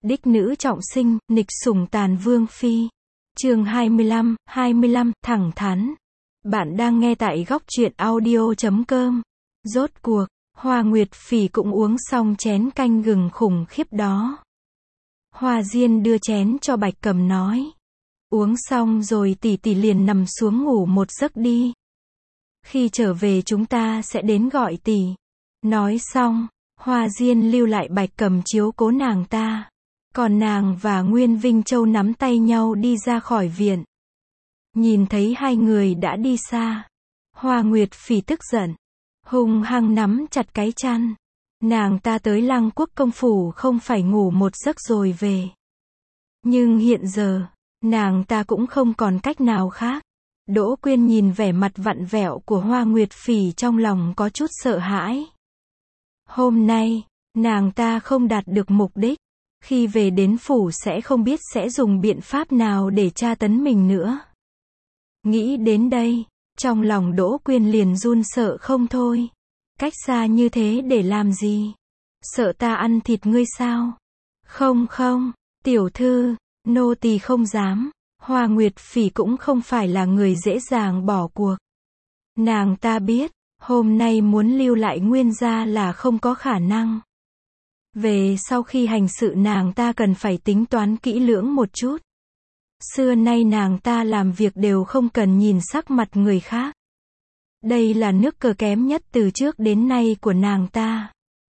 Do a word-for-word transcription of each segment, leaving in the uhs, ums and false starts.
Đích nữ trọng sinh, nghịch sủng tàn vương phi. Chương hai mươi lăm, hai mươi lăm, thẳng thắn. Bạn đang nghe tại góc truyện audio chấm com. Rốt cuộc, Hoa Nguyệt Phỉ cũng uống xong chén canh gừng khủng khiếp đó. Hoa Diên đưa chén cho Bạch Cầm nói. Uống xong rồi tỷ tỷ liền nằm xuống ngủ một giấc đi. Khi trở về chúng ta sẽ đến gọi tỷ. Nói xong, Hoa Diên lưu lại Bạch Cầm chiếu cố nàng ta. Còn nàng và Nguyên Vinh Châu nắm tay nhau đi ra khỏi viện. Nhìn thấy hai người đã đi xa. Hoa Nguyệt Phỉ tức giận. Hung hăng nắm chặt cái chăn. Nàng ta tới Lăng Quốc công phủ không phải ngủ một giấc rồi về. Nhưng hiện giờ, nàng ta cũng không còn cách nào khác. Đỗ Quyên nhìn vẻ mặt vặn vẹo của Hoa Nguyệt Phỉ trong lòng có chút sợ hãi. Hôm nay, nàng ta không đạt được mục đích. Khi về đến phủ sẽ không biết sẽ dùng biện pháp nào để tra tấn mình nữa. Nghĩ đến đây, trong lòng Đỗ Quyên liền run sợ không thôi. Cách xa như thế để làm gì? Sợ ta ăn thịt ngươi sao? Không không, tiểu thư, nô tỳ không dám. Hoa Nguyệt Phỉ cũng không phải là người dễ dàng bỏ cuộc. Nàng ta biết, hôm nay muốn lưu lại Nguyên gia là không có khả năng. Về sau khi hành sự nàng ta cần phải tính toán kỹ lưỡng một chút. Xưa nay nàng ta làm việc đều không cần nhìn sắc mặt người khác. Đây là nước cờ kém nhất từ trước đến nay của nàng ta.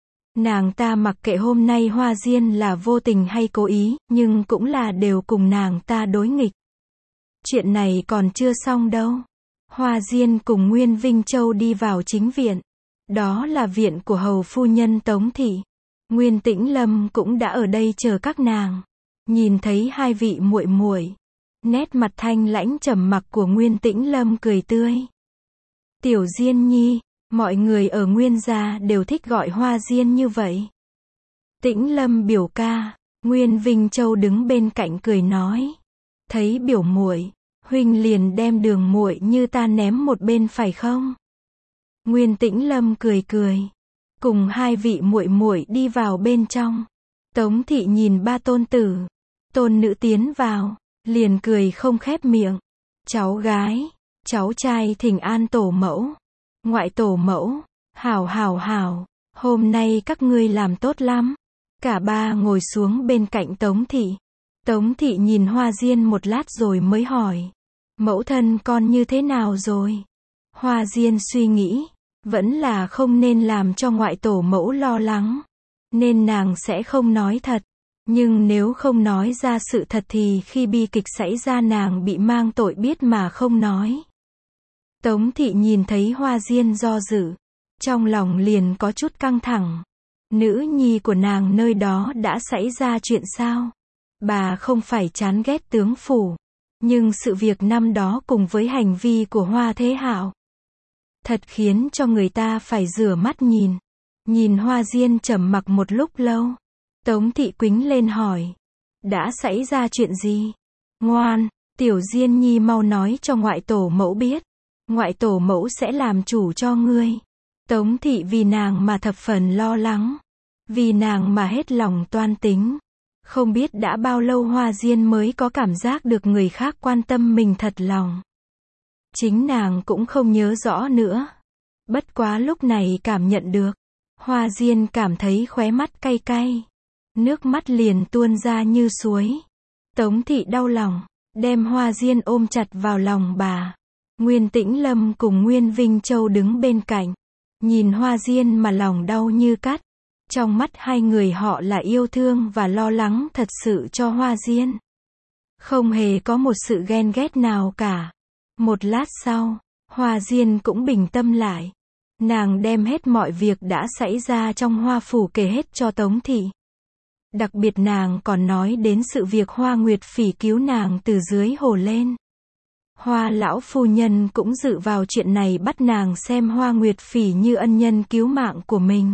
Nàng ta mặc kệ hôm nay Hoa Diên là vô tình hay cố ý, nhưng cũng là đều cùng nàng ta đối nghịch. Chuyện này còn chưa xong đâu. Hoa Diên cùng Nguyên Vinh Châu đi vào chính viện. Đó là viện của hầu phu nhân Tống Thị. Nguyên Tĩnh Lâm cũng đã ở đây chờ các nàng. Nhìn thấy hai vị muội muội, nét mặt thanh lãnh trầm mặc của Nguyên Tĩnh Lâm cười tươi. Tiểu Diên nhi, mọi người ở Nguyên gia đều thích gọi Hoa Diên như vậy. Tĩnh Lâm biểu ca, Nguyên Vinh Châu đứng bên cạnh cười nói. Thấy biểu muội, huynh liền đem Đường muội như ta ném một bên phải không? Nguyên Tĩnh Lâm cười cười. Cùng hai vị muội muội đi vào bên trong. Tống Thị nhìn ba tôn tử, tôn nữ tiến vào, liền cười không khép miệng. Cháu gái, cháu trai thỉnh an tổ mẫu. Ngoại tổ mẫu, hảo hảo hảo, hôm nay các ngươi làm tốt lắm. Cả ba ngồi xuống bên cạnh Tống Thị. Tống Thị nhìn Hoa Diên một lát rồi mới hỏi. Mẫu thân con như thế nào rồi? Hoa Diên suy nghĩ. Vẫn là không nên làm cho ngoại tổ mẫu lo lắng. Nên nàng sẽ không nói thật. Nhưng nếu không nói ra sự thật thì khi bi kịch xảy ra nàng bị mang tội biết mà không nói. Tống Thị nhìn thấy Hoa Diên do dự. Trong lòng liền có chút căng thẳng. Nữ nhi của nàng nơi đó đã xảy ra chuyện sao? Bà không phải chán ghét tướng phủ. Nhưng sự việc năm đó cùng với hành vi của Hoa Thế Hạo. Thật khiến cho người ta phải rửa mắt nhìn. Nhìn Hoa Diên trầm mặc một lúc lâu. Tống Thị quính lên hỏi. Đã xảy ra chuyện gì? Ngoan, tiểu Diên nhi mau nói cho ngoại tổ mẫu biết. Ngoại tổ mẫu sẽ làm chủ cho ngươi. Tống Thị vì nàng mà thập phần lo lắng. Vì nàng mà hết lòng toan tính. Không biết đã bao lâu Hoa Diên mới có cảm giác được người khác quan tâm mình thật lòng. Chính nàng cũng không nhớ rõ nữa. Bất quá lúc này cảm nhận được. Hoa Diên cảm thấy khóe mắt cay cay. Nước mắt liền tuôn ra như suối. Tống Thị đau lòng, đem Hoa Diên ôm chặt vào lòng bà. Nguyên Tĩnh Lâm cùng Nguyên Vinh Châu đứng bên cạnh. Nhìn Hoa Diên mà lòng đau như cắt. Trong mắt hai người họ là yêu thương và lo lắng thật sự cho Hoa Diên. Không hề có một sự ghen ghét nào cả. Một lát sau, Hoa Diên cũng bình tâm lại. Nàng đem hết mọi việc đã xảy ra trong Hoa phủ kể hết cho Tống Thị. Đặc biệt nàng còn nói đến sự việc Hoa Nguyệt Phỉ cứu nàng từ dưới hồ lên. Hoa lão phu nhân cũng dự vào chuyện này bắt nàng xem Hoa Nguyệt Phỉ như ân nhân cứu mạng của mình.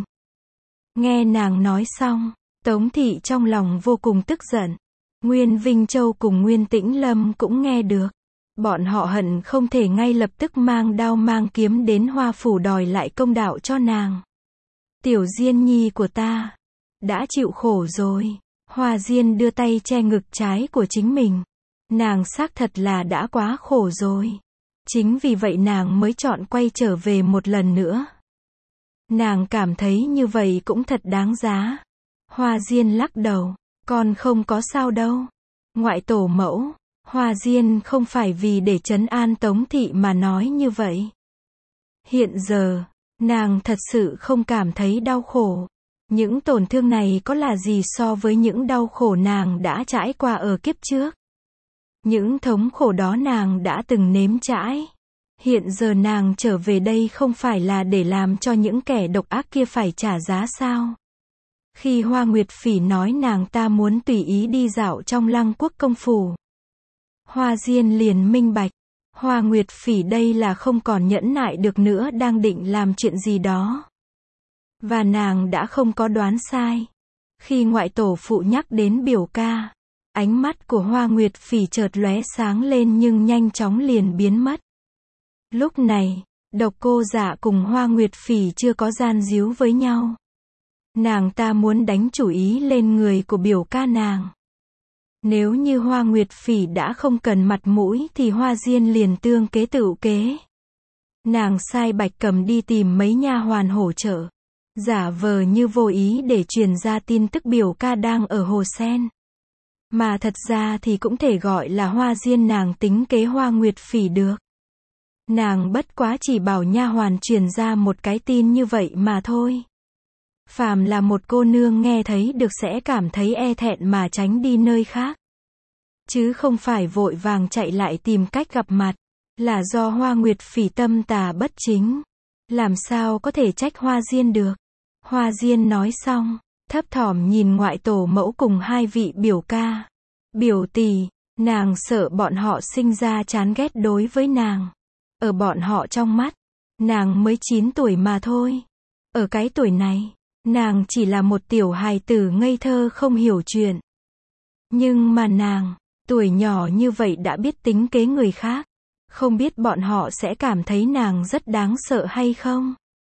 Nghe nàng nói xong, Tống Thị trong lòng vô cùng tức giận. Nguyên Vinh Châu cùng Nguyên Tĩnh Lâm cũng nghe được. Bọn họ hận không thể ngay lập tức mang đao mang kiếm đến Hoa phủ đòi lại công đạo cho nàng. Tiểu Diên nhi của ta đã chịu khổ rồi. Hoa Diên đưa tay che ngực trái của chính mình. Nàng xác thật là đã quá khổ rồi. Chính vì vậy nàng mới chọn quay trở về một lần nữa. Nàng cảm thấy như vậy cũng thật đáng giá. Hoa Diên lắc đầu. Con không có sao đâu. Ngoại tổ mẫu. Hoa Diên không phải vì để trấn an Tống thị mà nói như vậy. Hiện giờ, nàng thật sự không cảm thấy đau khổ. Những tổn thương này có là gì so với những đau khổ nàng đã trải qua ở kiếp trước. Những thống khổ đó nàng đã từng nếm trải. Hiện giờ nàng trở về đây không phải là để làm cho những kẻ độc ác kia phải trả giá sao? Khi Hoa Nguyệt Phỉ nói nàng ta muốn tùy ý đi dạo trong Lăng Quốc công phủ, Hoa Diên liền minh bạch. Hoa Nguyệt Phỉ đây là không còn nhẫn nại được nữa, đang định làm chuyện gì đó. Và nàng đã không có đoán sai. Khi ngoại tổ phụ nhắc đến biểu ca, ánh mắt của Hoa Nguyệt Phỉ chợt lóe sáng lên nhưng nhanh chóng liền biến mất. Lúc này, Độc Cô Dạ cùng Hoa Nguyệt Phỉ chưa có gian díu với nhau. Nàng ta muốn đánh chủ ý lên người của biểu ca nàng. Nếu như Hoa Nguyệt Phỉ đã không cần mặt mũi thì Hoa Diên liền tương kế tựu kế. Nàng sai Bạch Cầm đi tìm mấy nha hoàn hỗ trợ, giả vờ như vô ý để truyền ra tin tức biểu ca đang ở Hồ Sen. Mà thật ra thì cũng thể gọi là Hoa Diên nàng tính kế Hoa Nguyệt Phỉ được. Nàng bất quá chỉ bảo nha hoàn truyền ra một cái tin như vậy mà thôi. Phàm là một cô nương nghe thấy được sẽ cảm thấy e thẹn mà tránh đi nơi khác. Chứ không phải vội vàng chạy lại tìm cách gặp mặt. Là do Hoa Nguyệt Phỉ tâm tà bất chính. Làm sao có thể trách Hoa Diên được. Hoa Diên nói xong, thấp thỏm nhìn ngoại tổ mẫu cùng hai vị biểu ca, biểu tỷ. Nàng sợ bọn họ sinh ra chán ghét đối với nàng. Ở bọn họ trong mắt, nàng mới chín tuổi mà thôi. Ở cái tuổi này, nàng chỉ là một tiểu hài tử ngây thơ không hiểu chuyện. Nhưng mà nàng, tuổi nhỏ như vậy đã biết tính kế người khác. Không biết bọn họ sẽ cảm thấy nàng rất đáng sợ hay không?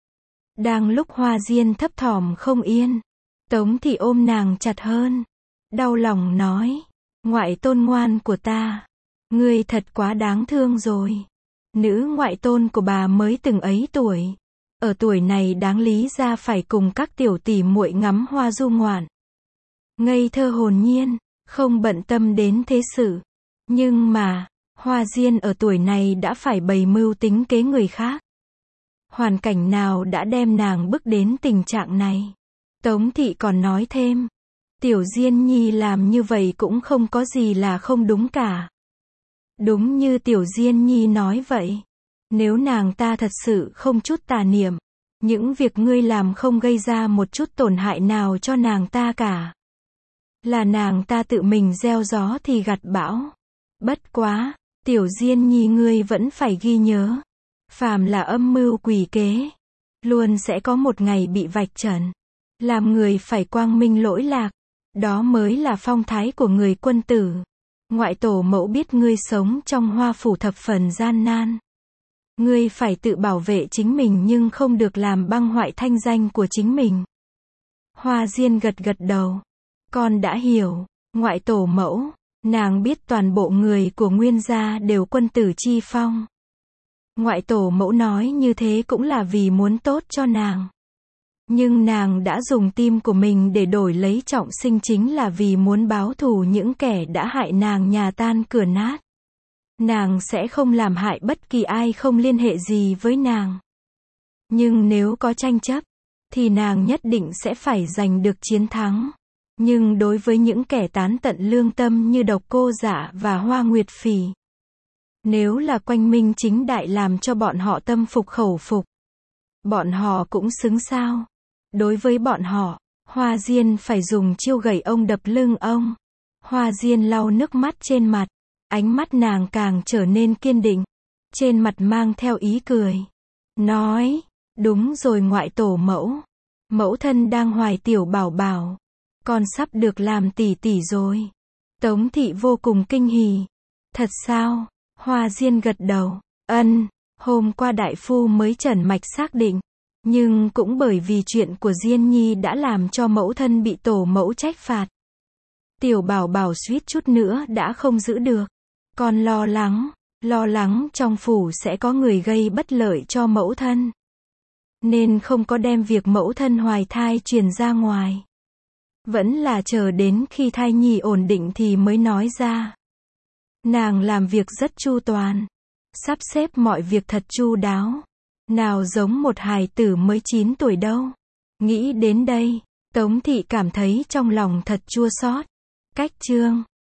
Đang lúc Hoa Diên thấp thỏm không yên, Tống thị ôm nàng chặt hơn. Đau lòng nói, ngoại tôn ngoan của ta, ngươi thật quá đáng thương rồi. Nữ ngoại tôn của bà mới từng ấy tuổi. Ở tuổi này đáng lý ra phải cùng các tiểu tỷ muội ngắm hoa du ngoạn. Ngây thơ hồn nhiên, không bận tâm đến thế sự. Nhưng mà, Hoa Diên ở tuổi này đã phải bày mưu tính kế người khác. Hoàn cảnh nào đã đem nàng bước đến tình trạng này? Tống thị còn nói thêm, tiểu Diên Nhi làm như vậy cũng không có gì là không đúng cả. Đúng như tiểu Diên Nhi nói vậy. Nếu nàng ta thật sự không chút tà niệm, những việc ngươi làm không gây ra một chút tổn hại nào cho nàng ta cả. Là nàng ta tự mình gieo gió thì gặt bão. Bất quá, tiểu Diên Nhi ngươi vẫn phải ghi nhớ. Phàm là âm mưu quỷ kế, luôn sẽ có một ngày bị vạch trần. Làm người phải quang minh lỗi lạc. Đó mới là phong thái của người quân tử. Ngoại tổ mẫu biết ngươi sống trong Hoa phủ thập phần gian nan. Ngươi phải tự bảo vệ chính mình nhưng không được làm băng hoại thanh danh của chính mình. Hoa Diên gật gật đầu. Con đã hiểu, ngoại tổ mẫu. Nàng biết toàn bộ người của Nguyên gia đều quân tử chi phong. Ngoại tổ mẫu nói như thế cũng là vì muốn tốt cho nàng. Nhưng nàng đã dùng tim của mình để đổi lấy trọng sinh chính là vì muốn báo thù những kẻ đã hại nàng nhà tan cửa nát. Nàng sẽ không làm hại bất kỳ ai không liên hệ gì với nàng. Nhưng nếu có tranh chấp, thì nàng nhất định sẽ phải giành được chiến thắng. Nhưng đối với những kẻ tán tận lương tâm như Độc Cô Dạ và Hoa Nguyệt Phỉ, nếu là quanh minh chính đại làm cho bọn họ tâm phục khẩu phục, bọn họ cũng xứng sao. Đối với bọn họ, Hoa Diên phải dùng chiêu gậy ông đập lưng ông. Hoa Diên lau nước mắt trên mặt, ánh mắt nàng càng trở nên kiên định, trên mặt mang theo ý cười. Nói, đúng rồi ngoại tổ mẫu. Mẫu thân đang hoài tiểu bảo bảo. Con sắp được làm tỷ tỷ rồi. Tống thị vô cùng kinh hỉ. Thật sao? Hoa Diên gật đầu. Ân, hôm qua đại phu mới trần mạch xác định. Nhưng cũng bởi vì chuyện của Diên Nhi đã làm cho mẫu thân bị tổ mẫu trách phạt. Tiểu Bảo Bảo suýt chút nữa đã không giữ được. Con lo lắng, lo lắng trong phủ sẽ có người gây bất lợi cho mẫu thân. Nên không có đem việc mẫu thân hoài thai truyền ra ngoài. Vẫn là chờ đến khi thai nhi ổn định thì mới nói ra. Nàng làm việc rất chu toàn. Sắp xếp mọi việc thật chu đáo. Nào giống một hài tử mới chín tuổi đâu. Nghĩ đến đây, Tống Thị cảm thấy trong lòng thật chua xót. Cách chương